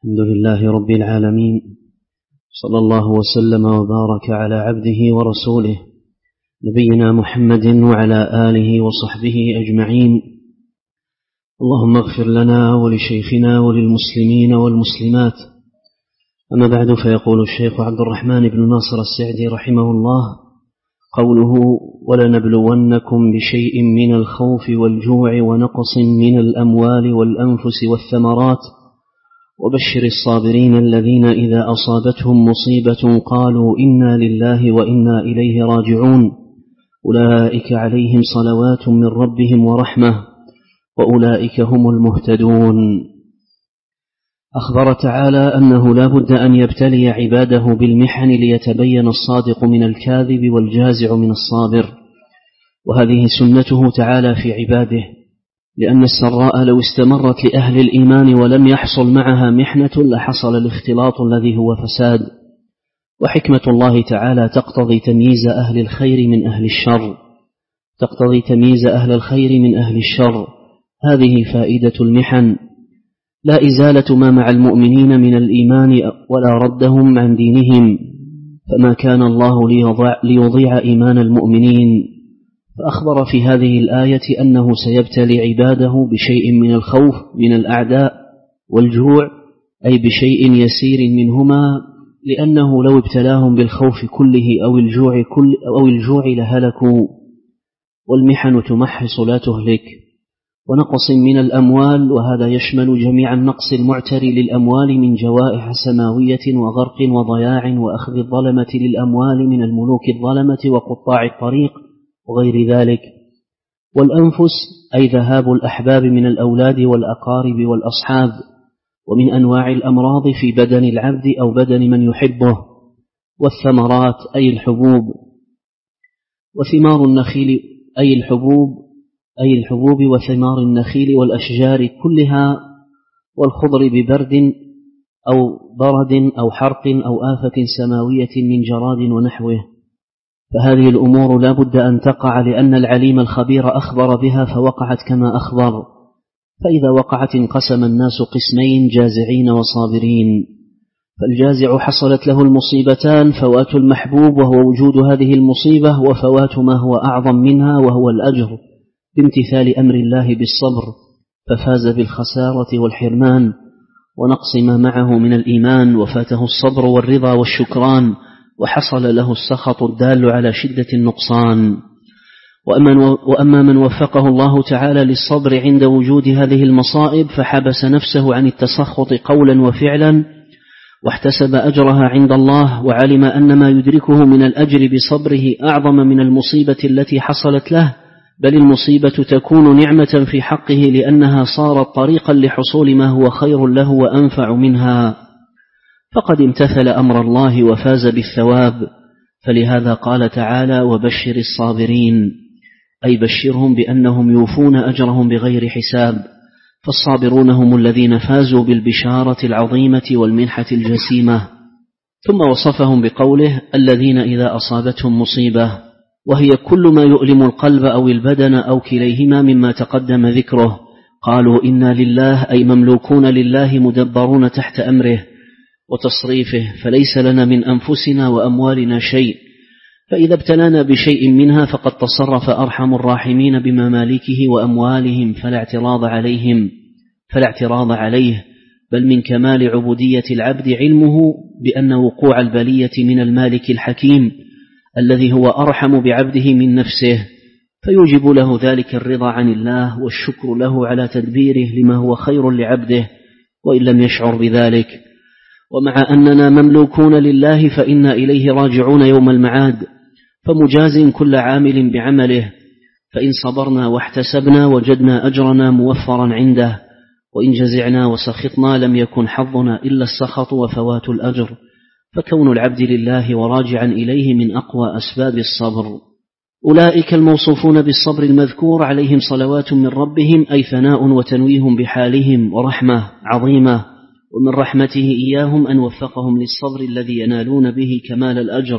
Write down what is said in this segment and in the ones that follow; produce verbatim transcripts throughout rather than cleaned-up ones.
الحمد لله رب العالمين، صلى الله وسلم وبارك على عبده ورسوله نبينا محمد وعلى آله وصحبه أجمعين. اللهم اغفر لنا ولشيخنا وللمسلمين والمسلمات. أما بعد، فيقول الشيخ عبد الرحمن بن ناصر السعدي رحمه الله قوله: ولنبلونكم بشيء من الخوف والجوع ونقص من الأموال والأنفس والثمرات وبشر الصابرين الذين إذا أصابتهم مصيبة قالوا إنا لله وإنا إليه راجعون أولئك عليهم صلوات من ربهم ورحمة وأولئك هم المهتدون. أخبر تعالى أنه لا بد أن يبتلي عباده بالمحن ليتبين الصادق من الكاذب والجازع من الصابر، وهذه سنته تعالى في عباده، لأن السراء لو استمرت لأهل الإيمان ولم يحصل معها محنة لحصل الاختلاط الذي هو فساد. وحكمة الله تعالى تقتضي تمييز أهل الخير من أهل الشر، تقتضي تمييز أهل الخير من أهل الشر. هذه فائدة المحن، لا إزالة ما مع المؤمنين من الإيمان ولا ردهم عن دينهم، فما كان الله ليضيع, ليضيع إيمان المؤمنين. فأخبر في هذه الآية أنه سيبتلي عباده بشيء من الخوف من الأعداء والجوع، أي بشيء يسير منهما، لأنه لو ابتلاهم بالخوف كله أو الجوع, كل أو الجوع لهلكوا، والمحن تمحص لا تهلك. ونقص من الأموال، وهذا يشمل جميع النقص المعتري للأموال من جوائح سماوية وغرق وضياع وأخذ الظلمة للأموال من الملوك الظلمة وقطاع الطريق وغير ذلك. والأنفس، أي ذهاب الأحباب من الأولاد والأقارب والأصحاب، ومن أنواع الأمراض في بدن العبد أو بدن من يحبه. والثمرات، أي الحبوب. وثمار النخيل، أي الحبوب أي الحبوب وثمار النخيل والأشجار كلها، والخضر ببرد أو برد أو حرق أو آفة سماوية من جراد ونحوه. فهذه الأمور لا بد أن تقع، لأن العليم الخبير أخبر بها فوقعت كما أخبر. فإذا وقعت انقسم الناس قسمين: جازعين وصابرين. فالجازع حصلت له المصيبتان: فوات المحبوب وهو وجود هذه المصيبة، وفوات ما هو أعظم منها وهو الأجر بامتثال أمر الله بالصبر، ففاز بالخسارة والحرمان ونقص ما معه من الإيمان، وفاته الصبر والرضا والشكران، وحصل له السخط الدال على شدة النقصان. وأما من وفقه الله تعالى للصبر عند وجود هذه المصائب، فحبس نفسه عن التسخط قولا وفعلا، واحتسب أجرها عند الله، وعلم أن ما يدركه من الأجر بصبره أعظم من المصيبة التي حصلت له، بل المصيبة تكون نعمة في حقه، لأنها صارت طريقا لحصول ما هو خير له وأنفع منها، فقد امتثل أمر الله وفاز بالثواب. فلهذا قال تعالى: وبشر الصابرين، أي بشرهم بأنهم يوفون أجرهم بغير حساب. فالصابرون هم الذين فازوا بالبشارة العظيمة والمنحة الجسيمة. ثم وصفهم بقوله: الذين إذا أصابتهم مصيبة، وهي كل ما يؤلم القلب أو البدن أو كليهما مما تقدم ذكره، قالوا إنا لله، أي مملوكون لله مدبرون تحت أمره وتصريفه، فليس لنا من أنفسنا وأموالنا شيء. فإذا ابتلانا بشيء منها فقد تصرف أرحم الراحمين بممالكه وأموالهم، فلا اعتراض عليهم فلا اعتراض عليه، بل من كمال عبودية العبد علمه بأن وقوع البلية من المالك الحكيم الذي هو أرحم بعبده من نفسه، فيوجب له ذلك الرضا عن الله والشكر له على تدبيره لما هو خير لعبده، وإن لم يشعر بذلك. ومع أننا مملوكون لله فإنا إليه راجعون يوم المعاد، فمجاز كل عامل بعمله، فإن صبرنا واحتسبنا وجدنا أجرنا موفرا عنده، وإن جزعنا وسخطنا لم يكن حظنا إلا السخط وفوات الأجر. فكون العبد لله وراجعا إليه من أقوى أسباب الصبر. أولئك الموصوفون بالصبر المذكور عليهم صلوات من ربهم، أي ثناء وتنويه بحالهم ورحمة عظيمة، ومن رحمته إياهم أن وفقهم للصبر الذي ينالون به كمال الأجر.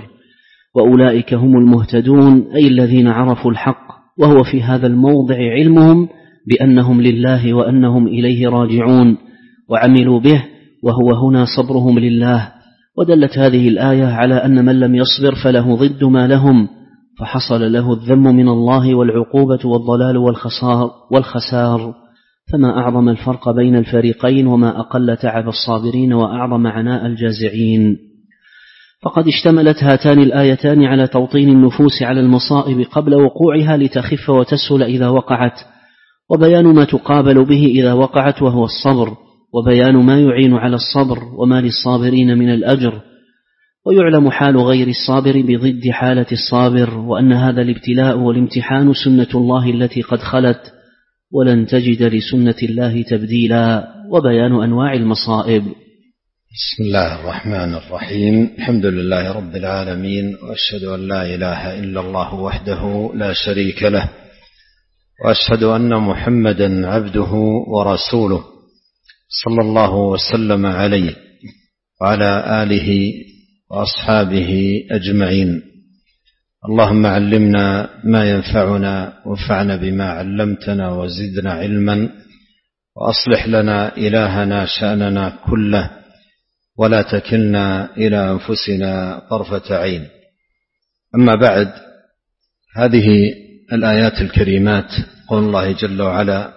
وأولئك هم المهتدون، أي الذين عرفوا الحق، وهو في هذا الموضع علمهم بأنهم لله وأنهم إليه راجعون، وعملوا به وهو هنا صبرهم لله. ودلت هذه الآية على أن من لم يصبر فله ضد ما لهم، فحصل له الذم من الله والعقوبة والضلال والخسار, والخسار فما أعظم الفرق بين الفريقين، وما أقل تعب الصابرين وأعظم عناء الجازعين. فقد اشتملت هاتان الآيتان على توطين النفوس على المصائب قبل وقوعها لتخف وتسهل إذا وقعت، وبيان ما تقابل به إذا وقعت وهو الصبر، وبيان ما يعين على الصبر وما للصابرين من الأجر. ويعلم حال غير الصابر بضد حالة الصابر، وأن هذا الابتلاء والامتحان سنة الله التي قد خلت، ولن تجد لسنة الله تبديلا. وبيان أنواع المصائب. بسم الله الرحمن الرحيم. الحمد لله رب العالمين، وأشهد أن لا إله إلا الله وحده لا شريك له، وأشهد أن محمدا عبده ورسوله صلى الله وسلم عليه وعلى آله وأصحابه أجمعين. اللهم علمنا ما ينفعنا، وانفعنا بما علمتنا، وزدنا علما، وأصلح لنا إلهنا شأننا كله، ولا تكلنا إلى أنفسنا طرفة عين. أما بعد، هذه الآيات الكريمات قول الله جل وعلا: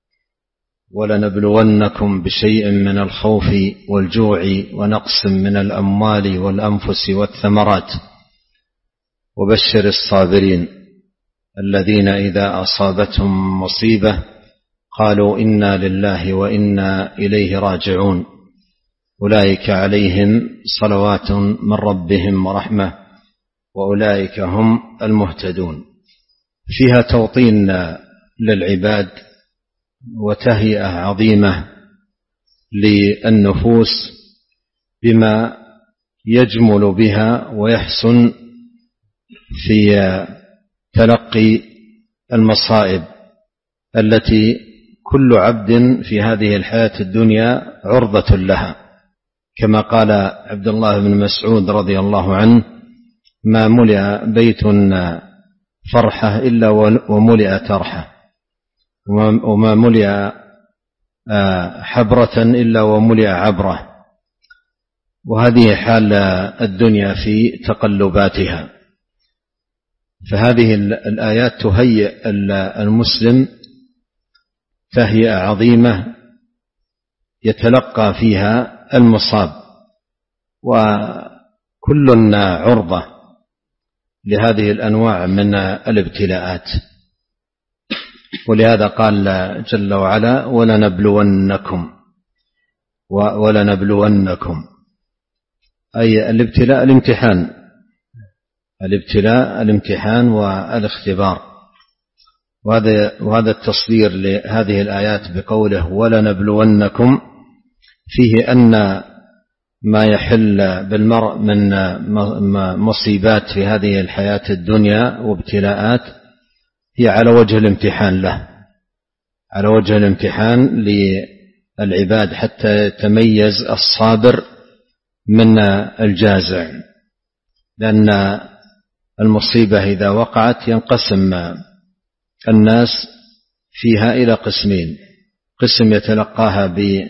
ولنبلونكم بشيء من الخوف والجوع ونقص من الأموال والأنفس والثمرات وبشر الصابرين الذين إذا أصابتهم مصيبة قالوا إنا لله وإنا إليه راجعون أولئك عليهم صلوات من ربهم ورحمة وأولئك هم المهتدون. فيها توطين للعباد وتهيئة عظيمة للنفوس بما يجمل بها ويحسن في تلقي المصائب التي كل عبد في هذه الحياة الدنيا عرضة لها، كما قال عبد الله بن مسعود رضي الله عنه: ما ملئ بيت فرحة إلا وملئ ترحة، وما ملئ حبرة إلا وملئ عبرة. وهذه حال الدنيا في تقلباتها. فهذه الآيات تهيئ المسلم تهيئة عظيمة يتلقى فيها المصاب، وكلنا عرضة لهذه الأنواع من الابتلاءات. ولهذا قال جل وعلا: ولنبلونكم ولنبلونكم، أي الابتلاء الامتحان الابتلاء الامتحان والاختبار. وهذا وهذا التصدير لهذه الآيات بقوله ولنبلونكم فيه أن ما يحل بالمرء من مصيبات في هذه الحياة الدنيا وابتلاءات هي على وجه الامتحان له، على وجه الامتحان للعباد، حتى يتميز الصابر من الجازع. لأن المصيبة إذا وقعت ينقسم الناس فيها إلى قسمين: قسم يتلقاها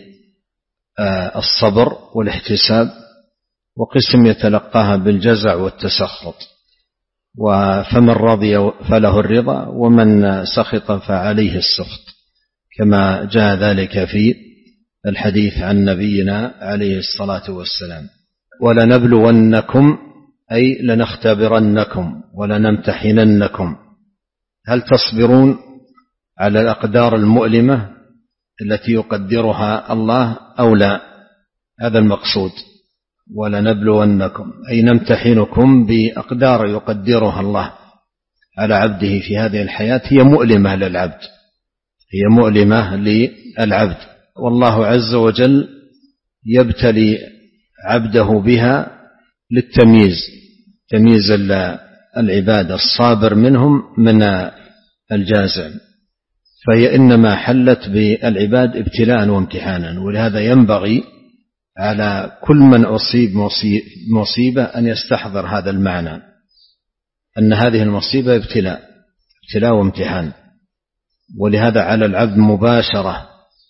بالصبر والاحتساب، وقسم يتلقاها بالجزع والتسخط. فمن رضي فله الرضا، ومن سخط فعليه السخط، كما جاء ذلك في الحديث عن نبينا عليه الصلاة والسلام. ولنبلونكم أي لنختبرنكم ولنمتحننكم، هل تصبرون على الأقدار المؤلمة التي يقدرها الله أو لا؟ هذا المقصود. ولنبلونكم أي نمتحنكم بأقدار يقدرها الله على عبده في هذه الحياة، هي مؤلمة للعبد، هي مؤلمة للعبد، والله عز وجل يبتلي عبده بها للتمييز، تمييز العباد الصابر منهم من الجازع. فهي إنما حلت بالعباد ابتلاء وامتحانا. ولهذا ينبغي على كل من أصيب مصيبة أن يستحضر هذا المعنى، أن هذه المصيبة ابتلاء ابتلاء وامتحان. ولهذا على العبد مباشرة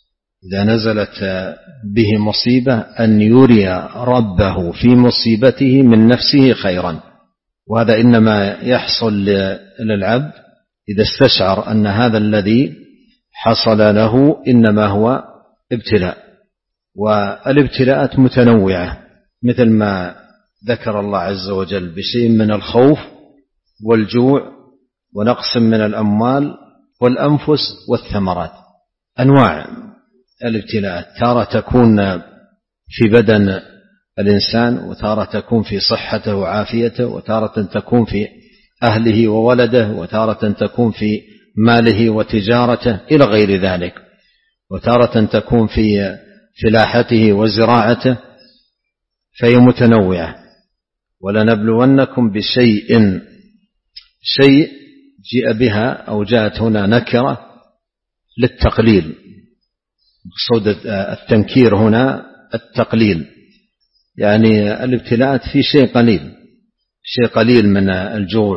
إذا نزلت به مصيبة أن يري ربه في مصيبته من نفسه خيرا، وهذا إنما يحصل للعبد إذا استشعر أن هذا الذي حصل له إنما هو ابتلاء. والابتلاءات متنوعة مثل ما ذكر الله عز وجل بشيء من الخوف والجوع ونقص من الأموال والأنفس والثمرات. أنواع الابتلاءات، تارة تكون في بدن الإنسان، وتارة تكون في صحته وعافيته، وتارة تكون في أهله وولده، وتارة تكون في ماله وتجارته إلى غير ذلك، وتارة تكون في فلاحته وزراعته، فهي متنوعة. ولنبلونكم بشيء، شيء جاء بها أو جاءت هنا نكرة للتقليل، مقصود التنكير هنا التقليل، يعني الابتلاءات في شيء قليل، شيء قليل من الجوع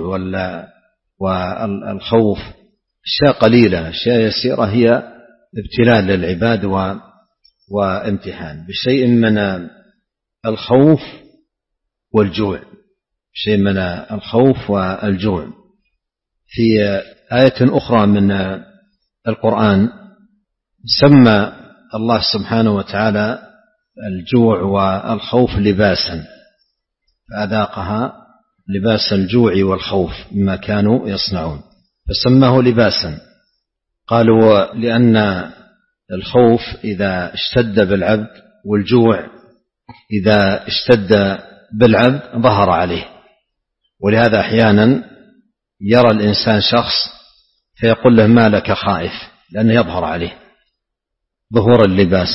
والخوف، أشياء قليلة، أشياء يسيرة هي ابتلاء للعباد وامتحان. بشيء من الخوف والجوع، شيء من الخوف والجوع. في آية أخرى من القرآن سمى الله سبحانه وتعالى الجوع والخوف لباسا، فأذاقها لباس الجوع والخوف مما كانوا يصنعون، فسماه لباسا. قالوا لأن الخوف إذا اشتد بالعبد والجوع إذا اشتد بالعبد ظهر عليه، ولهذا أحيانا يرى الإنسان شخص فيقول له ما لك خائف، لأنه يظهر عليه ظهور اللباس.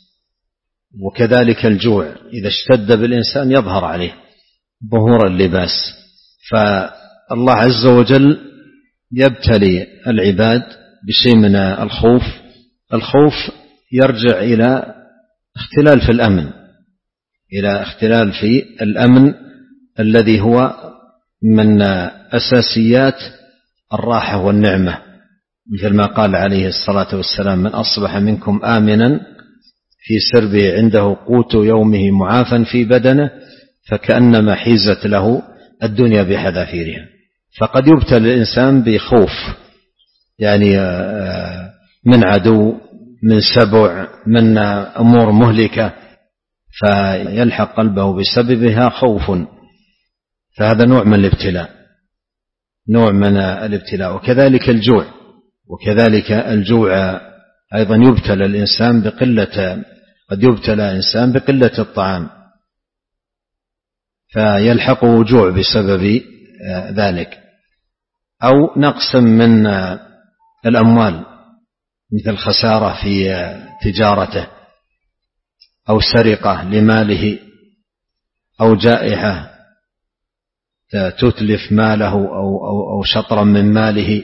وكذلك الجوع إذا اشتد بالإنسان يظهر عليه ظهور اللباس. فالله عز وجل يبتلي العباد بشيء من الخوف. الخوف يرجع إلى اختلال في الأمن، إلى اختلال في الأمن الذي هو من أساسيات الراحة والنعمة، مثل ما قال عليه الصلاة والسلام: من أصبح منكم آمنا في سربه عنده قوت يومه معافا في بدنه فكأنما حيزت له الدنيا بحذافيرها. فقد يبتلى الإنسان بخوف، يعني من عدو، من سبع، من أمور مهلكة، فيلحق قلبه بسببها خوف، فهذا نوع من الابتلاء، نوع من الابتلاء. وكذلك الجوع، وكذلك الجوع أيضا يبتلى الإنسان بقلة، قد يبتلى الإنسان بقلة الطعام فيلحقه جوع بسبب ذلك، أو نقص من الأموال مثل خسارة في تجارته، أو سرقة لماله، أو جائحة تتلف ماله أو, أو, أو شطرا من ماله،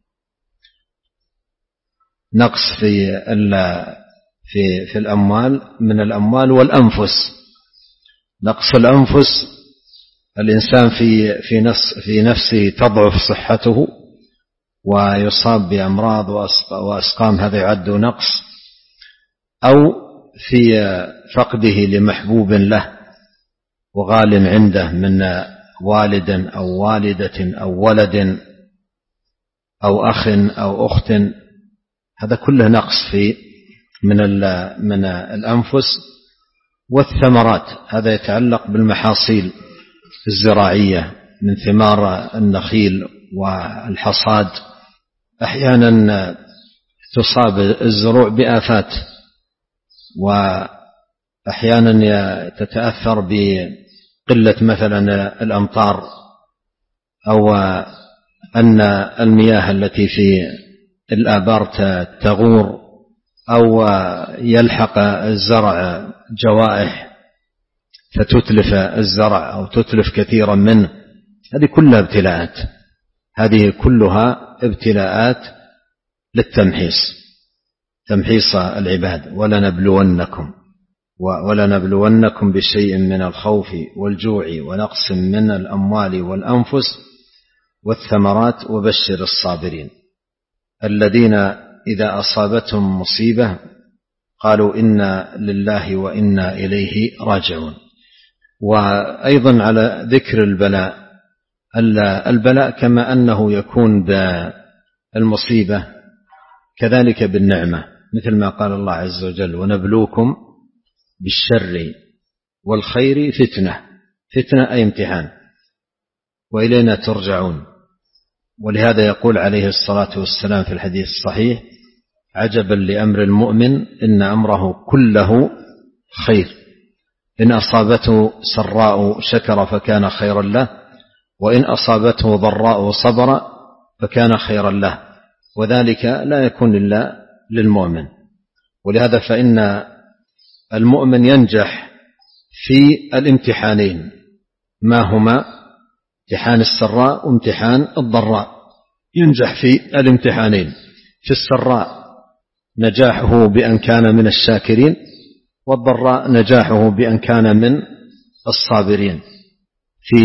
نقص في في في الأموال من الأموال والأنفس، نقص الأنفس، الإنسان في في نفس في نفسه تضعف صحته ويصاب بأمراض وأسقام، هذا يعد نقص، أو في فقده لمحبوب له وغال عنده من والد أو والدة أو ولد أو أخ أو أخت، هذا كله نقص في من من الأنفس. والثمرات هذا يتعلق بالمحاصيل الزراعية من ثمار النخيل والحصاد، أحيانا تصاب الزروع بآفات، وأحيانا تتأثر بقلة مثلا الأمطار، أو أن المياه التي في الآبار تغور، أو يلحق الزرع جوائح فتتلف الزرع أو تتلف كثيرا منه. هذه كلها ابتلاءات، هذه كلها ابتلاءات للتمحيص، تمحيص العباد. ولنبلونكم ولنبلونكم بشيء من الخوف والجوع ونقص من الأموال والأنفس والثمرات وبشر الصابرين الذين إذا أصابتهم مصيبة قالوا إنا لله وإنا إليه راجعون. وأيضا على ذكر البلاء، البلاء كما أنه يكون بالمصيبة كذلك بالنعمة، مثل ما قال الله عز وجل: ونبلوكم بالشر والخير فتنة. فتنة أي امتحان، وإلينا ترجعون. ولهذا يقول عليه الصلاة والسلام في الحديث الصحيح: عجبا لأمر المؤمن إن أمره كله خير، إن أصابته سراء شكر فكان خيرا له، وإن أصابته ضراء صبر فكان خيرا له، وذلك لا يكون إلا للمؤمن. ولهذا فإن المؤمن ينجح في الامتحانين، ما هما امتحان السراء وامتحان الضراء. ينجح في الامتحانين، في السراء نجاحه بأن كان من الشاكرين، والضراء نجاحه بأن كان من الصابرين. في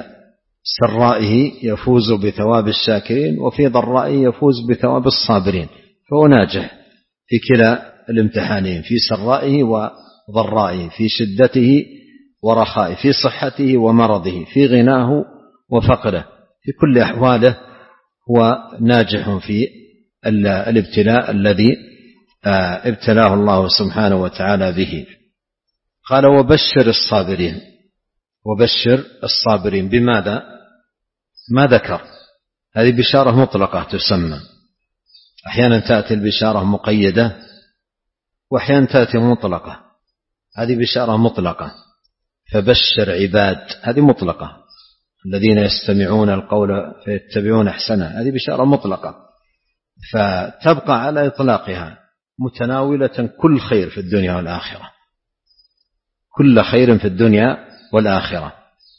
سرائه يفوز بثواب الشاكرين، وفي ضرائه يفوز بثواب الصابرين، فهو ناجح في كلا الامتحانين، في سرائه وضرائه، في شدته ورخائه، في صحته ومرضه، في غناه وفقره، في كل أحواله هو ناجح في الابتلاء الذي ابتلاه الله سبحانه وتعالى به. قال: وبشر الصابرين. وبشر الصابرين بماذا؟ ما ذكر. هذه بشارة مطلقة تسمى، أحيانا تأتي البشارة مقيدة، وأحيانا تأتي مطلقة. هذه بشارة مطلقة، فبشر عباد، هذه مطلقة، الذين يستمعون القول فيتبعون أحسنه، هذه بشارة مطلقة، فتبقى على إطلاقها، متناولة كل خير في الدنيا والآخرة، كل خير في الدنيا والآخرة.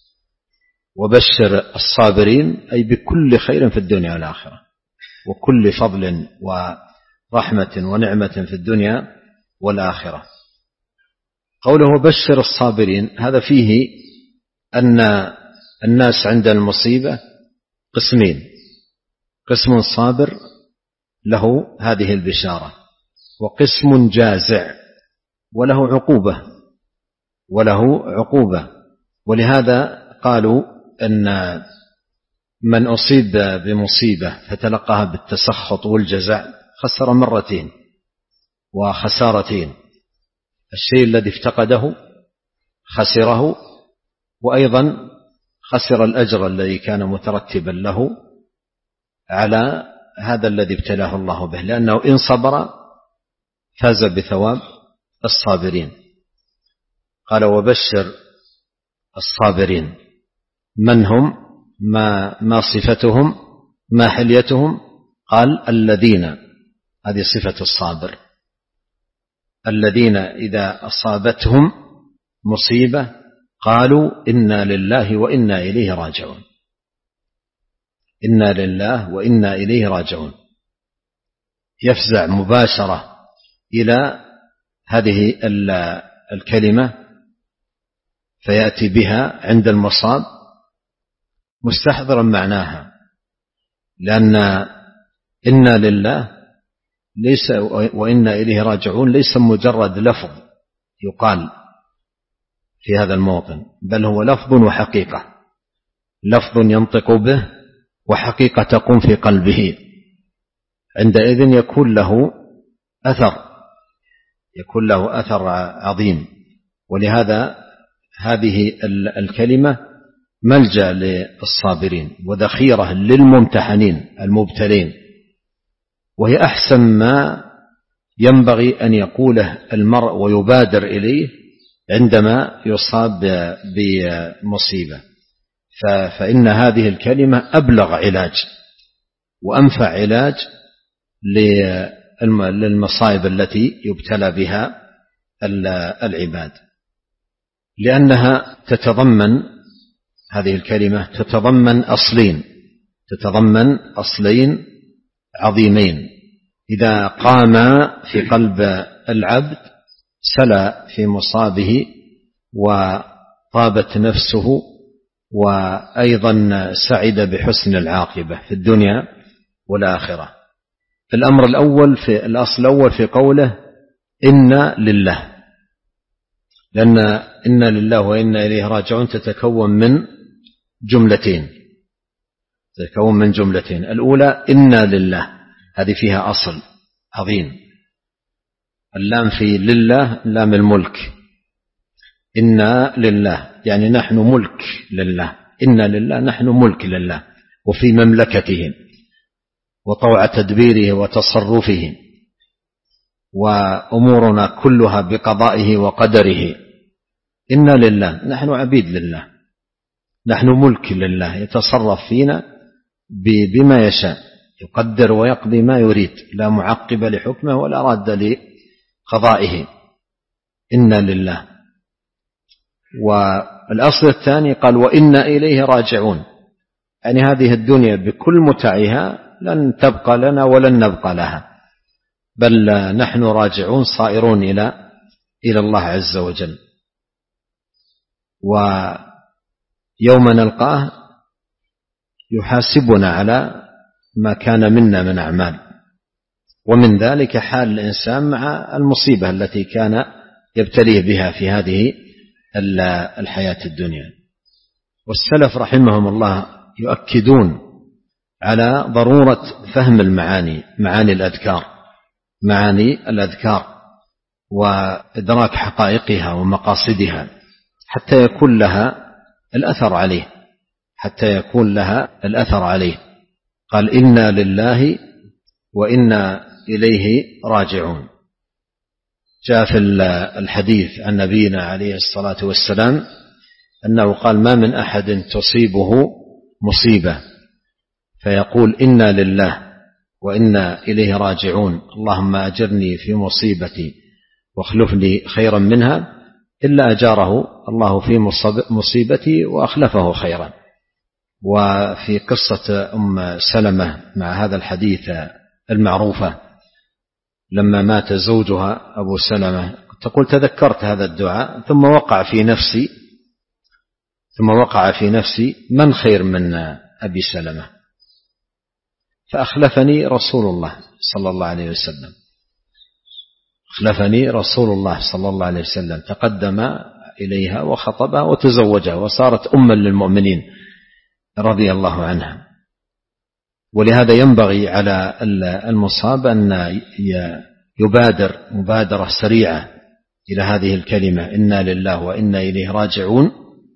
وبشر الصابرين أي بكل خير في الدنيا والآخرة، وكل فضل ورحمة ونعمة في الدنيا والآخرة. قوله وبشر الصابرين، هذا فيه أن الناس عند المصيبة قسمين: قسم صابر له هذه البشارة، وقسم جازع وله عقوبة وله عقوبة. ولهذا قالوا أن من أصيب بمصيبة فتلقاها بالتسخط والجزع خسر مرتين وخسارتين: الشيء الذي افتقده خسره، وأيضا خسر الأجر الذي كان مترتبا له على هذا الذي ابتلاه الله به، لأنه إن صبر فاز بثواب الصابرين. قال: وبشر الصابرين. من هم؟ ما, ما صفتهم؟ ما حليتهم؟ قال: الذين، هذه صفة الصابر، الذين إذا أصابتهم مصيبة قالوا إنا لله وإنا إليه راجعون. إنا لله وإنا إليه راجعون، يفزع مباشرة إلى هذه الكلمة فيأتي بها عند المصاب مستحضرا معناها، لأن إنا لله ليس وإنا إليه راجعون ليس مجرد لفظ يقال في هذا الموطن، بل هو لفظ وحقيقة، لفظ ينطق به وحقيقة تقوم في قلبه، عندئذ يكون له أثر، يكون له أثر عظيم. ولهذا هذه الكلمة ملجأ للصابرين وذخيرة للممتحنين المبتلين، وهي أحسن ما ينبغي أن يقوله المرء ويبادر إليه عندما يصاب بمصيبة. فإن هذه الكلمة أبلغ علاج وأنفع علاج للمصائب التي يبتلى بها العباد، لأنها تتضمن، هذه الكلمة تتضمن أصلين، تتضمن أصلين عظيمين إذا قاما في قلب العبد سلى في مصابه وطابت نفسه، وأيضا سعد بحسن العاقبة في الدنيا والآخرة. الأمر الأول في الأصل الأول في قوله إنا لله، لأن إنا لله وإنا إليه راجعون تتكون من جملتين تتكون من جملتين الأولى إنا لله، هذه فيها أصل عظيم، اللام في لله لام الملك، إنا لله يعني نحن ملك لله، إنا لله نحن ملك لله وفي مملكته وطوع تدبيره وتصرفه، وأمورنا كلها بقضائه وقدره. إنا لله نحن عبيد لله، نحن ملك لله، يتصرف فينا بما يشاء، يقدر ويقضي ما يريد، لا معقب لحكمه ولا راد لقضائه. إنا لله. والأصل الثاني قال وإنا إليه راجعون، يعني هذه الدنيا بكل متعها لن تبقى لنا ولن نبقى لها، بل نحن راجعون صائرون إلى إلى الله عز وجل. ويوم نلقاه يحاسبنا على ما كان منا من أعمال، ومن ذلك حال الإنسان مع المصيبة التي كان يبتليه بها في هذه الحياة الدنيا. والسلف رحمهم الله يؤكدون على ضرورة فهم المعاني، معاني الأذكار معاني الأذكار وإدراك حقائقها ومقاصدها حتى يكون لها الأثر عليه حتى يكون لها الأثر عليه. قال إنا لله وإنا إليه راجعون. جاء في الحديث عن نبينا عليه الصلاة والسلام أنه قال ما من أحد تصيبه مصيبة فيقول إنا لله وإنا إليه راجعون اللهم أجرني في مصيبتي واخلف لي خيرا منها إلا أجاره الله في مصيبتي وأخلفه خيرا. وفي قصة أم سلمة مع هذا الحديث المعروفة لما مات زوجها أبو سلمة تقول تذكرت هذا الدعاء ثم وقع في نفسي ثم وقع في نفسي من خير من أبي سلمة فأخلفني رسول الله صلى الله عليه وسلم أخلفني رسول الله صلى الله عليه وسلم تقدم إليها وخطبها وتزوجها وصارت أما للمؤمنين رضي الله عنها. ولهذا ينبغي على المصاب أن يبادر مبادرة سريعة إلى هذه الكلمة إنا لله وإنا إليه راجعون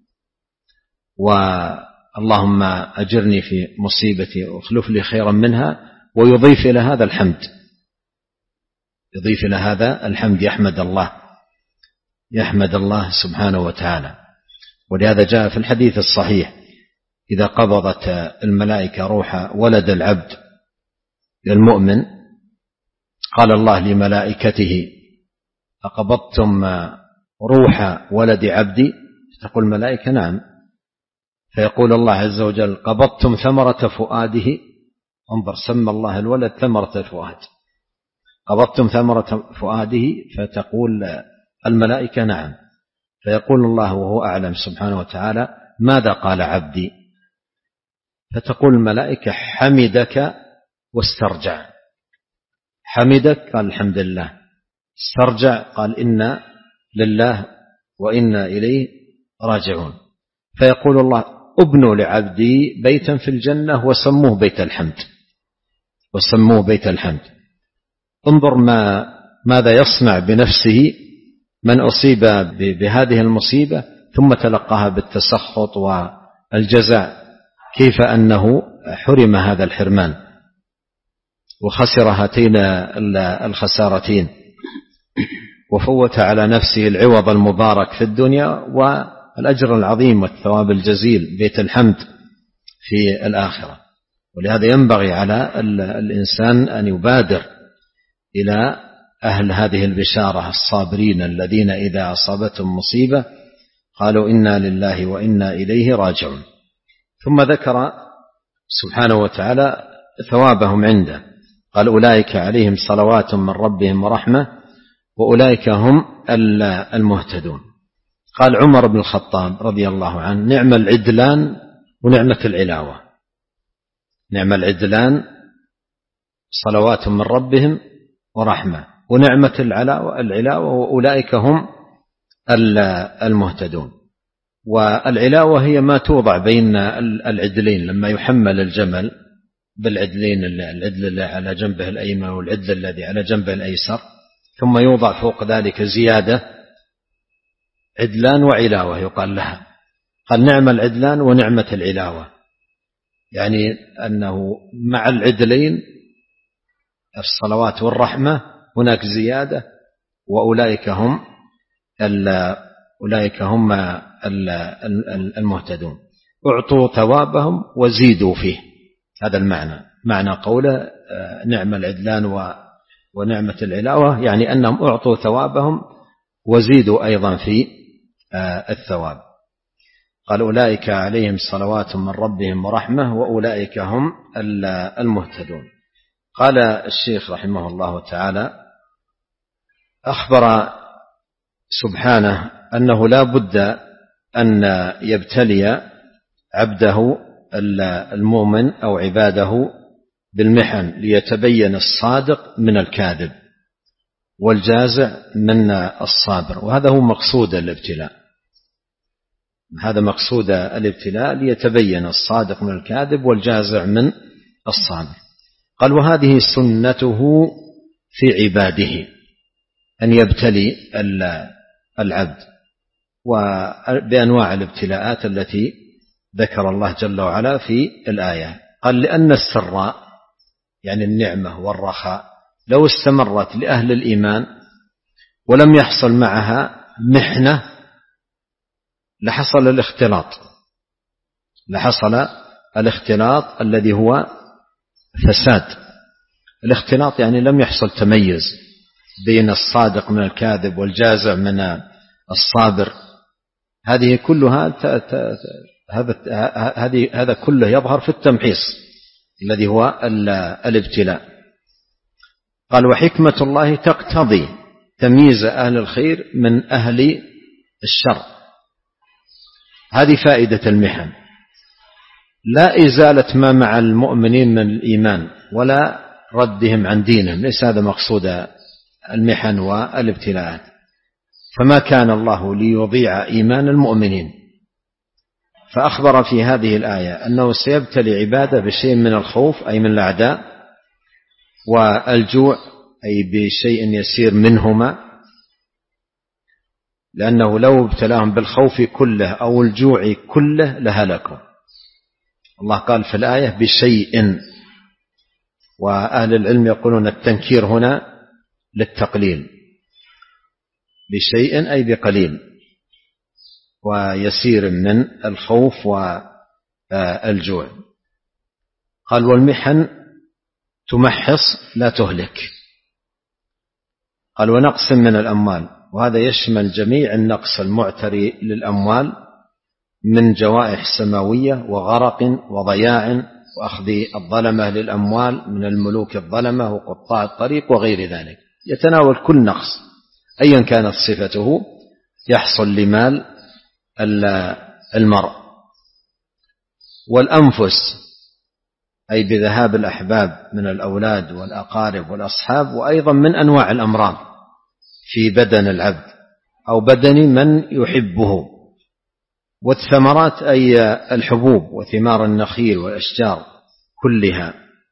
واللهم أجرني في مصيبتي واخلف لي خيرا منها، ويضيف إلى هذا الحمد يضيف إلى هذا الحمد يحمد الله يحمد الله سبحانه وتعالى. ولهذا جاء في الحديث الصحيح إذا قبضت الملائكة روح ولد العبد المؤمن قال الله لملائكته أقبضتم روح ولد عبدي؟ تقول الملائكة نعم، فيقول الله عز وجل قبضتم ثمرة فؤاده. انظر سمى الله الولد ثمرة الفؤاد، قبضتم ثمرة فؤاده، فتقول الملائكة نعم، فيقول الله وهو أعلم سبحانه وتعالى ماذا قال عبدي؟ فتقول الملائكة حمدك واسترجع. حمدك قال الحمد لله، استرجع قال إنا لله وإنا إليه راجعون. فيقول الله ابنوا لعبدي بيتا في الجنة وسموه بيت الحمد وسموه بيت الحمد. انظر ما ماذا يصنع بنفسه من أصيب بهذه المصيبة ثم تلقاها بالتسخط والجزاء، كيف أنه حرم هذا الحرمان وخسر هاتين الخسارتين وفوت على نفسه العوض المبارك في الدنيا والأجر العظيم والثواب الجزيل بيت الحمد في الآخرة. ولهذا ينبغي على الإنسان أن يبادر إلى أهل هذه البشارة الصابرين الذين إذا أصابتهم مصيبة قالوا إنا لله وإنا إليه راجعون. ثم ذكر سبحانه وتعالى ثوابهم عنده، قال أولئك عليهم صلوات من ربهم ورحمة وأولئك هم المهتدون. قال عمر بن الخطاب رضي الله عنه نعم العدلان ونعمة العلاوة. نعم العدلان صلوات من ربهم ورحمة، ونعمة العلاوة وأولئك هم المهتدون. والعلاوة هي ما توضع بين العدلين، لما يحمل الجمل بالعدلين، العدل اللي على جنبه الأيمن والعدل الذي على جنبه الأيسر، ثم يوضع فوق ذلك زيادة، عدلان وعلاوة يقال لها. قال نعم العدلان ونعمة العلاوة، يعني أنه مع العدلين الصلوات والرحمة هناك زيادة، وأولئك هم أولئك هم المهتدون، أعطوا ثوابهم وزيدوا فيه. هذا المعنى، معنى قوله نعم العدلان ونعمة العلاوة، يعني أنهم أعطوا ثوابهم وزيدوا أيضا في الثواب. قال أولئك عليهم صلوات من ربهم ورحمة وأولئك هم المهتدون. قال الشيخ رحمه الله تعالى: أخبر سبحانه أنه لا بد أن يبتلي عبده المؤمن أو عباده بالمحن ليتبين الصادق من الكاذب والجازع من الصابر، وهذا هو مقصود الابتلاء. هذا مقصود الابتلاء، ليتبين الصادق من الكاذب والجازع من الصابر. قال: وهذه سنته في عباده، أن يبتلي العبد بأنواع الابتلاءات التي ذكر الله جل وعلا في الآية. قال: لأن السراء يعني النعمة والرخاء لو استمرت لأهل الإيمان ولم يحصل معها محنة لحصل الاختلاط لحصل الاختلاط الذي هو فساد. الاختلاط يعني لم يحصل تميز بين الصادق من الكاذب والجازع من الصابر. هذه كلها هذا هذا كله يظهر في التمحيص الذي هو الابتلاء. قال: وحكمة الله تقتضي تمييز أهل الخير من أهل الشر. هذه فائدة المحن، لا إزالة ما مع المؤمنين من الإيمان ولا ردهم عن دينهم، ليس هذا مقصود المحن والابتلاءات. فما كان الله ليضيع إيمان المؤمنين، فأخبر في هذه الآية أنه سيبتلي عباده بشيء من الخوف أي من الأعداء، والجوع أي بشيء يسير منهما، لأنه لو ابتلاهم بالخوف كله أو الجوع كله لهلكوا. الله قال في الآية بشيء، وأهل العلم يقولون التنكير هنا للتقليل، بشيء أي بقليل ويسير من الخوف والجوع. قال: والمحن تمحص لا تهلك. قال: ونقص من الأموال، وهذا يشمل جميع النقص المعتري للأموال من جوائح سماوية وغرق وضياع وأخذ الظلمة للأموال من الملوك الظلمة وقطاع الطريق وغير ذلك، يتناول كل نقص أيا كانت صفته يحصل لمال المرء. والأنفس أي بذهاب الأحباب من الأولاد والأقارب والأصحاب، وأيضا من أنواع الأمراض في بدن العبد أو بدن من يحبه. والثمرات أي الحبوب وثمار النخيل والأشجار كلها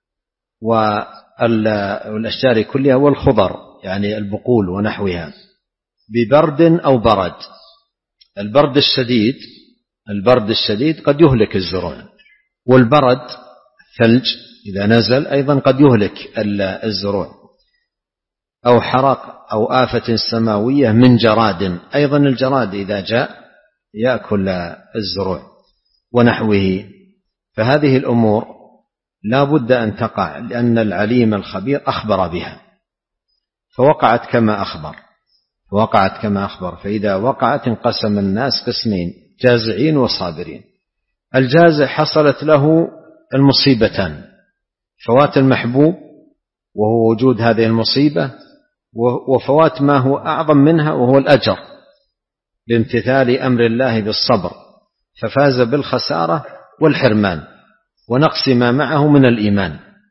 والأشجار كلها، والخضر يعني البقول ونحوها، ببرد أو برد. البرد الشديد البرد الشديد قد يهلك الزروع، والبرد ثلج إذا نزل أيضا قد يهلك الزروع، أو حرق أو آفة سماوية من جراد، أيضا الجراد إذا جاء يأكل الزروع ونحوه. فهذه الأمور لا بد أن تقع، لأن العليم الخبير أخبر بها، فوقعت كما أخبر وقعت كما أخبر. فإذا وقعت انقسم الناس قسمين: جازعين وصابرين. الجازع حصلت له المصيبتان: فوات المحبوب وهو وجود هذه المصيبة، وفوات ما هو أعظم منها وهو الأجر لامتثال أمر الله بالصبر، ففاز بالخسارة والحرمان ونقص ما معه من الإيمان.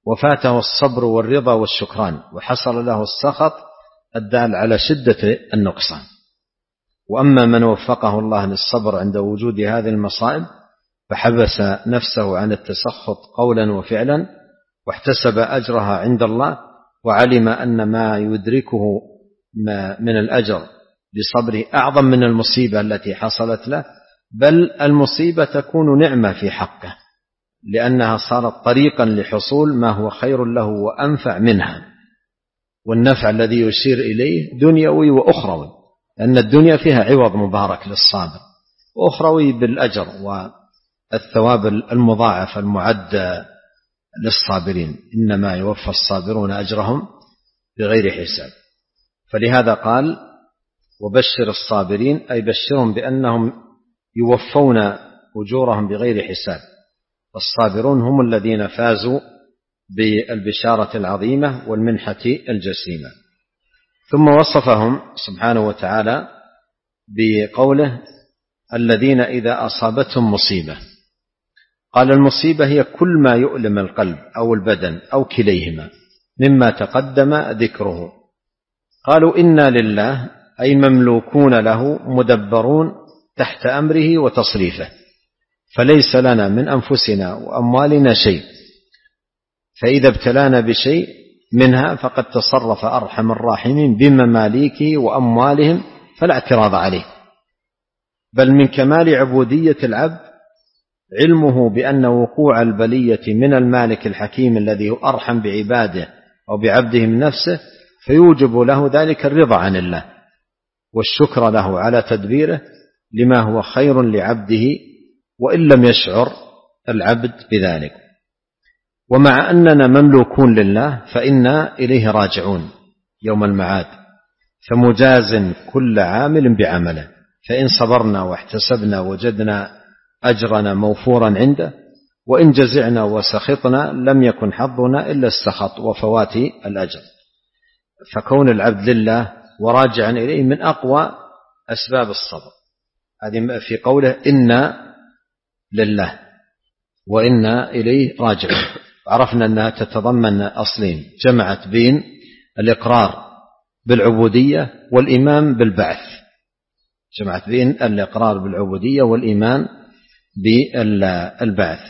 وفاته الصبر والرضا والشكران، وحصل له السخط الدال على شدة النقصان. وأما من وفقه الله للصبر عند وجود هذه المصائب فحبس نفسه عن التسخط قولا وفعلا، واحتسب أجرها عند الله، وعلم أن ما يدركه من الأجر بصبره أعظم من المصيبة التي حصلت له، بل المصيبة تكون نعمة في حقه، لأنها صارت طريقا لحصول ما هو خير له وأنفع منها. والنفع الذي يشير إليه دنيوي وأخروي، لأن الدنيا فيها عوض مبارك للصابر، وأخروي بالأجر والثواب المضاعف المعد للصابرين، إنما يوفى الصابرون أجرهم بغير حساب. فلهذا قال وبشر الصابرين، أي بشرهم بأنهم يوفون أجورهم بغير حساب. الصابرون هم الذين فازوا بالبشارة العظيمة والمنحة الجسيمة. ثم وصفهم سبحانه وتعالى بقوله الذين إذا أصابتهم مصيبة، قال المصيبة هي كل ما يؤلم القلب أو البدن أو كليهما مما تقدم ذكره. قالوا إنا لله، أي مملوكون له مدبرون تحت أمره وتصريفه، فليس لنا من أنفسنا وأموالنا شيء، فإذا ابتلانا بشيء منها فقد تصرف أرحم الراحمين بمماليكه وأموالهم فلا اعتراض عليه. بل من كمال عبودية العبد علمه بأن وقوع البلية من المالك الحكيم الذي أرحم بعباده أو بعبده من نفسه، فيوجب له ذلك الرضا عن الله والشكر له على تدبيره لما هو خير لعبده، وإن لم يشعر العبد بذلك. ومع أننا مملوكون لله فإنا إليه راجعون يوم المعاد، فمجاز كل عامل بعمله، فإن صبرنا واحتسبنا وجدنا أجرنا موفورا عنده، وإن جزعنا وسخطنا لم يكن حظنا إلا السخط وفوات الأجر. فكون العبد لله وراجعا إليه من أقوى أسباب الصبر. هذه في قوله إنا لله وإنا إليه راجعون، عرفنا أنها تتضمن أصلين، جمعت بين الإقرار بالعبودية والإيمان بالبعث، جمعت بين الإقرار بالعبودية والإيمان بالبعث.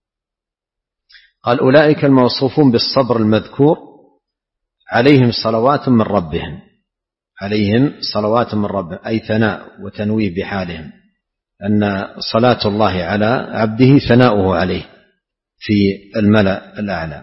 قال أولئك الموصوفون بالصبر المذكور عليهم صلوات من ربهم، عليهم صلوات من ربهم أي ثناء وتنويه بحالهم، أن صلاة الله على عبده ثناؤه عليه في الملأ الأعلى.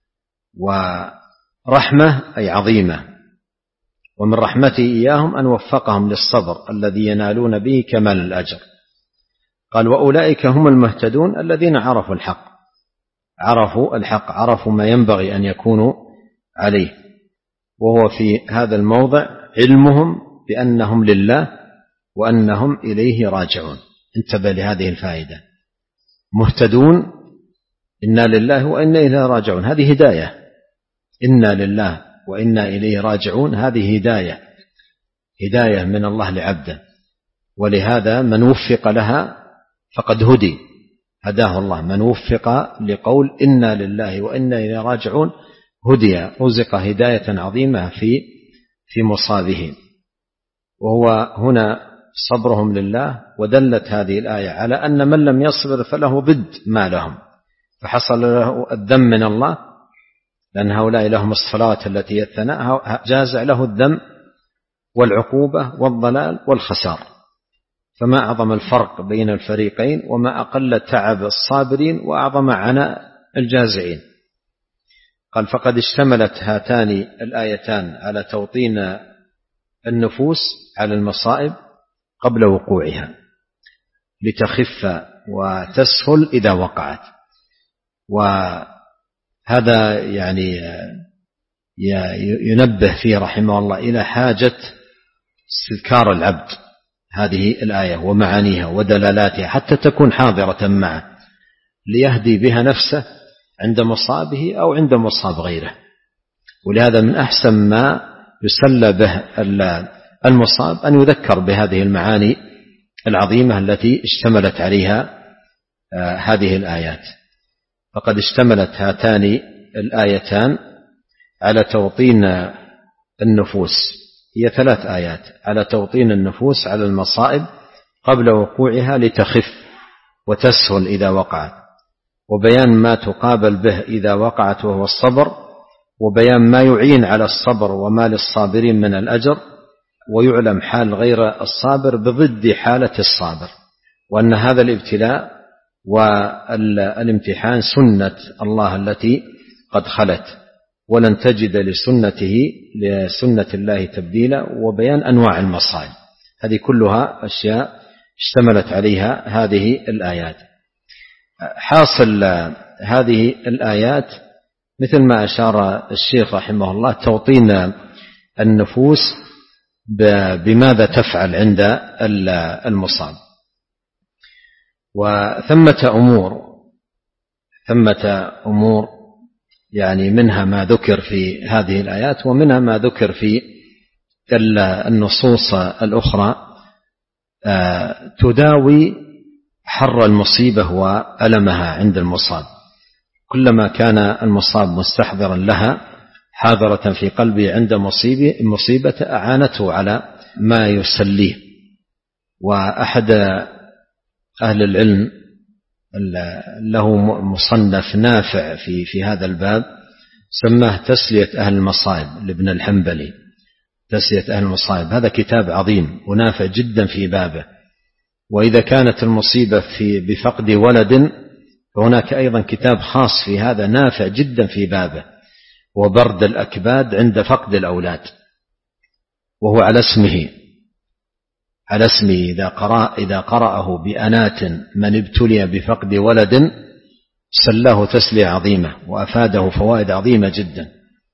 ورحمة أي عظيمة، ومن رحمته إياهم أن وفقهم للصبر الذي ينالون به كمال الأجر. قال وأولئك هم المهتدون الذين عرفوا الحق، عرفوا الحق، عرفوا ما ينبغي أن يكونوا عليه. وهو في هذا الموضع علمهم بأنهم لله وأنهم إليه راجعون. انتبه لهذه الفائدة، مهتدون إنا لله وإنا إليه راجعون، هذه هداية. إنا لله وإنا إليه راجعون هذه هداية، هداية من الله لعبده، ولهذا من وفق لها فقد هدي، هداه الله. من وفق لقول إنا لله وإنا إليه راجعون هدي، رزق هداية عظيمة في في مصابه. وهو هنا صبرهم لله. ودلت هذه الآية على أن من لم يصبر فله ضد ما لهم، فحصل له الذم من الله، لأن هؤلاء لهم الصلاة التي يثنى، جاز له الذم والعقوبة والضلال والخسار. فما أعظم الفرق بين الفريقين، وما أقل تعب الصابرين وأعظم عناء الجازعين. قال فقد اشتملت هاتان الآيتان على توطين النفوس على المصائب قبل وقوعها لتخف وتسهل إذا وقعت. وهذا يعني ينبه فيه رحمه الله إلى حاجة استذكار العبد هذه الآية ومعانيها ودلالاتها حتى تكون حاضرة معه، ليهدي بها نفسه عند مصابه أو عند مصاب غيره. ولهذا من أحسن ما يسلى به المصاب أن يذكر بهذه المعاني العظيمة التي اشتملت عليها هذه الآيات. فقد اشتملت هاتان الآيتان على توطين النفوس، هي ثلاث آيات على توطين النفوس على المصائب قبل وقوعها لتخف وتسهل إذا وقعت، وبيان ما تقابل به إذا وقعت وهو الصبر، وبيان ما يعين على الصبر وما للصابرين من الأجر، ويعلم حال غير الصابر بضد حالة الصابر، وأن هذا الابتلاء والامتحان سنة الله التي قد خلت، ولن تجد لسنته لسنة الله تبديلا، وبيان أنواع المصائب. هذه كلها أشياء اشتملت عليها هذه الآيات. حاصل هذه الآيات مثل ما أشار الشيخ رحمه الله توطين النفوس بماذا تفعل عند المصاب. وثمة أمور ثمة أمور يعني منها ما ذكر في هذه الآيات، ومنها ما ذكر في النصوص الأخرى تداوي حر المصيبة وألمها عند المصاب. كلما كان المصاب مستحضرا لها حاضرة في قلبه عند مصيبة أعانته على ما يسليه. وأحد أهل العلم له مصنف نافع في في هذا الباب سماه تسلية أهل المصائب لابن الحنبلي، تسلية أهل المصائب. هذا كتاب عظيم ونافع جدا في بابه. وإذا كانت المصيبة في بفقد ولد فهناك أيضا كتاب خاص في هذا نافع جدا في بابه، وبرد الأكباد عند فقد الأولاد، وهو على اسمه على اسمه إذا قرأ إذا قرأه بأنات من ابتلي بفقد ولد سلاه تسلية عظيمة وأفاده فوائد عظيمة جدا.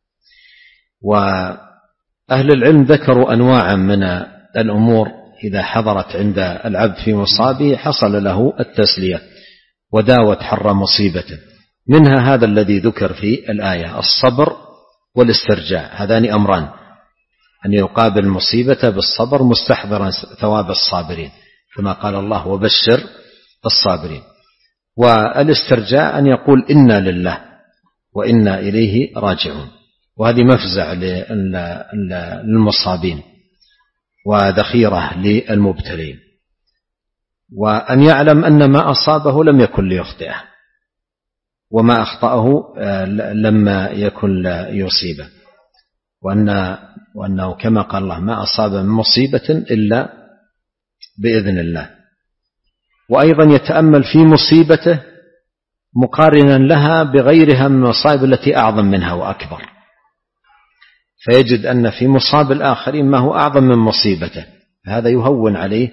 وأهل العلم ذكروا أنواعا من الأمور إذا حضرت عند العبد في مصابه حصل له التسلية وداوت حر مصيبته. منها هذا الذي ذكر في الآية، الصبر والاسترجاع، هذان أمران، أن يقابل المصيبة بالصبر مستحضرا ثواب الصابرين كما قال الله وبشر الصابرين. والاسترجاع أن يقول إنا لله وإنا إليه راجعون، وهذه مفزع للمصابين وذخيرة للمبتلين. وأن يعلم أن ما أصابه لم يكن ليخطئه، وما أخطأه لما يكن يصيبه، وأن وأنه كما قال الله ما أصاب من مصيبة إلا بإذن الله. وأيضا يتأمل في مصيبته مقارنا لها بغيرها من المصائب التي أعظم منها وأكبر، فيجد أن في مصاب الآخرين ما هو أعظم من مصيبته، هذا يهون عليه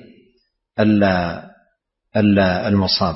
المصاب.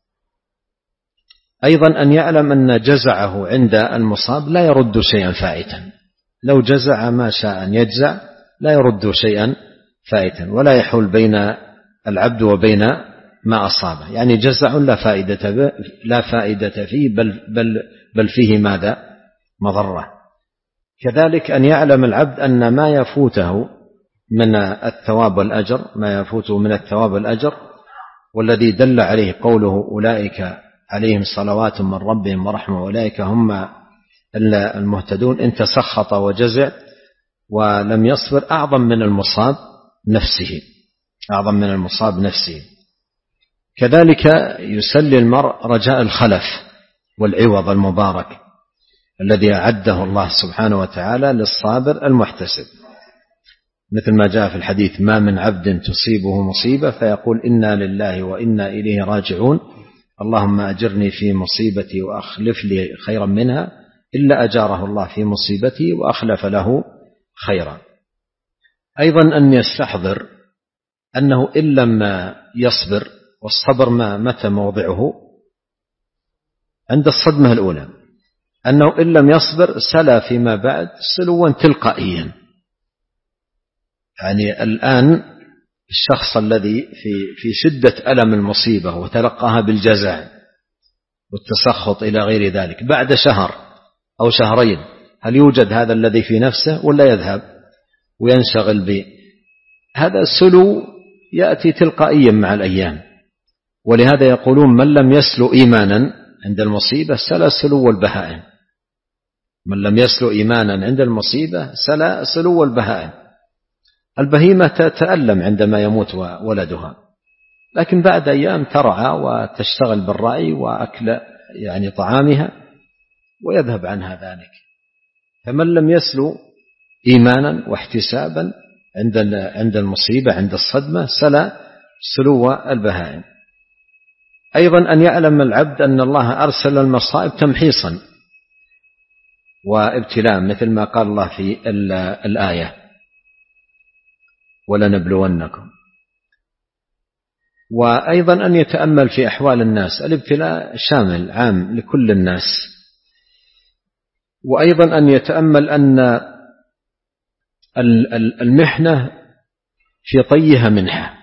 أيضا أن يعلم أن جزعه عند المصاب لا يرد شيئا فائتا، لو جزع ما شاء أن يجزع لا يرد شيئا فائتا، ولا يحول بين العبد وبين ما أصابه، يعني جزع لا فائدة لا فائدة فيه بل, بل, بل فيه ماذا؟ مضرة. كذلك أن يعلم العبد أن ما يفوته من الثواب والأجر ما يفوته من الثواب والأجر والذي دل عليه قوله أولئك عليهم صلوات من ربهم ورحمة أولئك هم المهتدون، إن تسخط وجزع ولم يصبر أعظم من المصاب نفسه أعظم من المصاب نفسه. كذلك يسلي المرء رجاء الخلف والعوض المبارك الذي أعده الله سبحانه وتعالى للصابر المحتسب، مثل ما جاء في الحديث ما من عبد تصيبه مصيبة فيقول إنا لله وإنا إليه راجعون اللهم أجرني في مصيبتي وأخلف لي خيرا منها إلا أجاره الله في مصيبته وأخلف له خيرا. أيضا أن يستحضر أنه إن لم يصبر، والصبر ما متى موضعه؟ عند الصدمة الأولى، أنه إن لم يصبر سلا فيما بعد سلوا تلقائيا. يعني الآن الشخص الذي في في شدة ألم المصيبة وتلقاها بالجزع والتسخط إلى غير ذلك بعد شهر أو شهرين، هل يوجد هذا الذي في نفسه ولا يذهب وينشغل به؟ هذا سلو يأتي تلقائيا مع الأيام. ولهذا يقولون من لم يسلو إيمانا عند المصيبة سلا سلو البهائم، من لم يسلو إيمانا عند المصيبة سلا سلو البهائم. البهيمة تتألم عندما يموت ولدها، لكن بعد أيام ترعى وتشتغل بالرعي وأكل يعني طعامها ويذهب عنها ذلك. فمن لم يسلو إيمانا واحتسابا عند عند المصيبة عند الصدمة سلا سلو البهائم. أيضا أن يعلم العبد أن الله أرسل المصائب تمحيصا وابتلاء، مثل ما قال الله في الآية ولنبلونكم. وأيضا أن يتأمل في أحوال الناس، الابتلاء شامل عام لكل الناس. وأيضا أن يتأمل أن المحنة في طيها منحة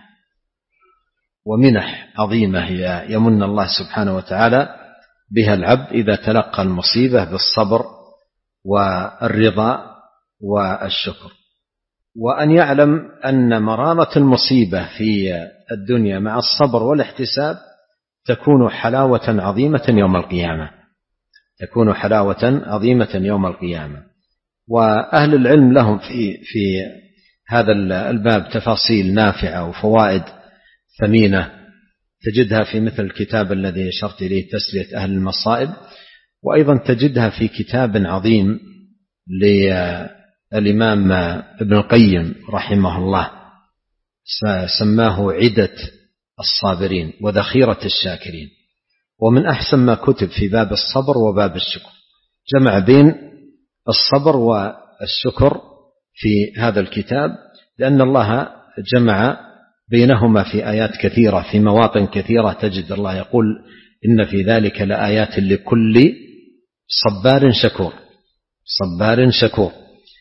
ومنح عظيمة هي يمن الله سبحانه وتعالى بها العبد إذا تلقى المصيبة بالصبر والرضا والشكر. وأن يعلم أن مرارة المصيبة في الدنيا مع الصبر والاحتساب تكون حلاوة عظيمة يوم القيامة، تكون حلاوة عظيمة يوم القيامة. وأهل العلم لهم في في هذا الباب تفاصيل نافعة وفوائد ثمينة تجدها في مثل الكتاب الذي أشرت إليه تسلية أهل المصائب، وأيضا تجدها في كتاب عظيم للإمام ابن القيم رحمه الله سماه عدة الصابرين وذخيرة الشاكرين، ومن أحسن ما كتب في باب الصبر وباب الشكر، جمع بين الصبر والشكر في هذا الكتاب، لأن الله جمع بينهما في آيات كثيرة في مواطن كثيرة. تجد الله يقول إن في ذلك لآيات لكل صبار شكور، صبار شكور.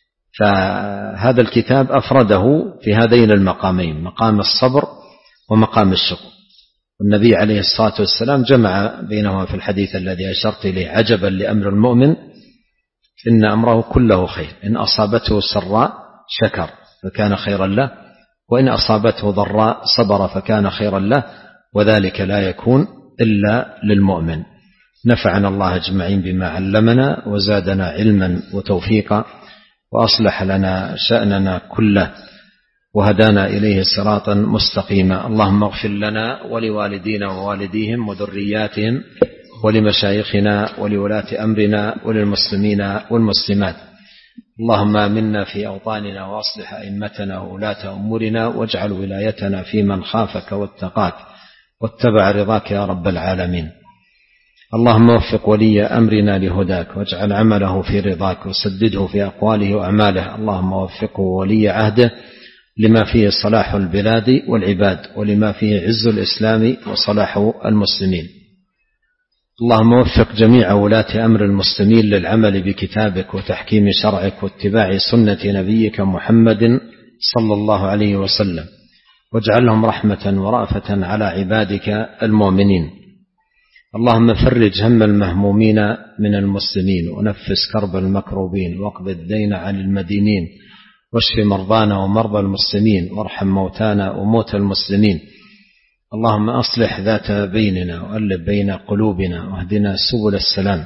فهذا الكتاب أفرده في هذين المقامين، مقام الصبر ومقام الشكر. والنبي عليه الصلاة والسلام جمع بينهما في الحديث الذي أشرت إليه: عجبا لأمر المؤمن إن أمره كله خير، إن أصابته سراء شكر فكان خيرا له، وإن أصابته ضراء صبر فكان خيرا له، وذلك لا يكون إلا للمؤمن. نفعنا الله أجمعين بما علمنا وزادنا علما وتوفيقا، وأصلح لنا شأننا كله، وهدانا إليه صراطا مستقيما. اللهم اغفر لنا ولوالدينا ووالديهم وذرياتهم ولمشايخنا ولولاة أمرنا وللمسلمين والمسلمات. اللهم آمنا في أوطاننا وأصلح أئمتنا وولاة أمورنا، واجعل ولايتنا في من خافك واتقاك واتبع رضاك يا رب العالمين. اللهم وفق ولي أمرنا لهداك، واجعل عمله في رضاك، وسدده في أقواله وأعماله. اللهم وفقه ولي عهده لما فيه صلاح البلاد والعباد، ولما فيه عز الإسلام وصلاح المسلمين. اللهم وفق جميع ولاة أمر المسلمين للعمل بكتابك وتحكيم شرعك واتباع سنة نبيك محمد صلى الله عليه وسلم، واجعلهم رحمة ورأفة على عبادك المؤمنين. اللهم فرج هم المهمومين من المسلمين، ونفس كرب المكروبين، واقض الدين عن المدينين، واشف مرضانا ومرضى المسلمين، وارحم موتانا وموتى المسلمين. اللهم أصلح ذات بيننا وألف بين قلوبنا، واهدنا سبل السلام،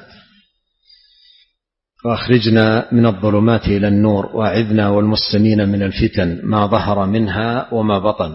وأخرجنا من الظلمات إلى النور، وأعذنا والمسلمين من الفتن ما ظهر منها وما بطن.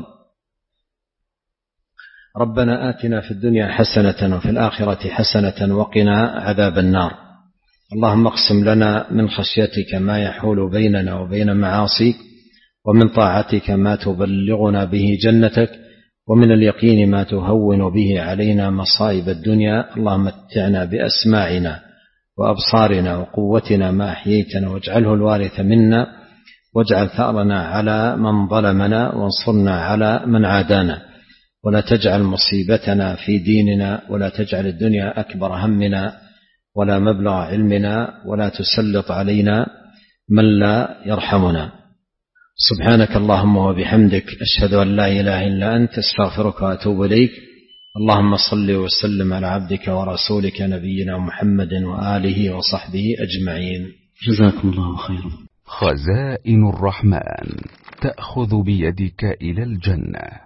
ربنا آتنا في الدنيا حسنة وفي الآخرة حسنة وقنا عذاب النار. اللهم اقسم لنا من خشيتك ما يحول بيننا وبين معاصيك، ومن طاعتك ما تبلغنا به جنتك، ومن اليقين ما تهون به علينا مصائب الدنيا. اللهم متعنا بأسماعنا وأبصارنا وقوتنا ما أحييتنا، واجعله الوارث منا، واجعل ثأرنا على من ظلمنا، وانصرنا على من عادانا، ولا تجعل مصيبتنا في ديننا، ولا تجعل الدنيا أكبر همنا ولا مبلغ علمنا، ولا تسلط علينا من لا يرحمنا. سبحانك اللهم وبحمدك، أشهد أن لا إله إلا أنت، استغفرك وأتوب إليك. اللهم صل وسلم على عبدك ورسولك نبينا محمد وآله وصحبه أجمعين. جزاكم الله خيرا. خزائن الرحمن تأخذ بيدك إلى الجنة.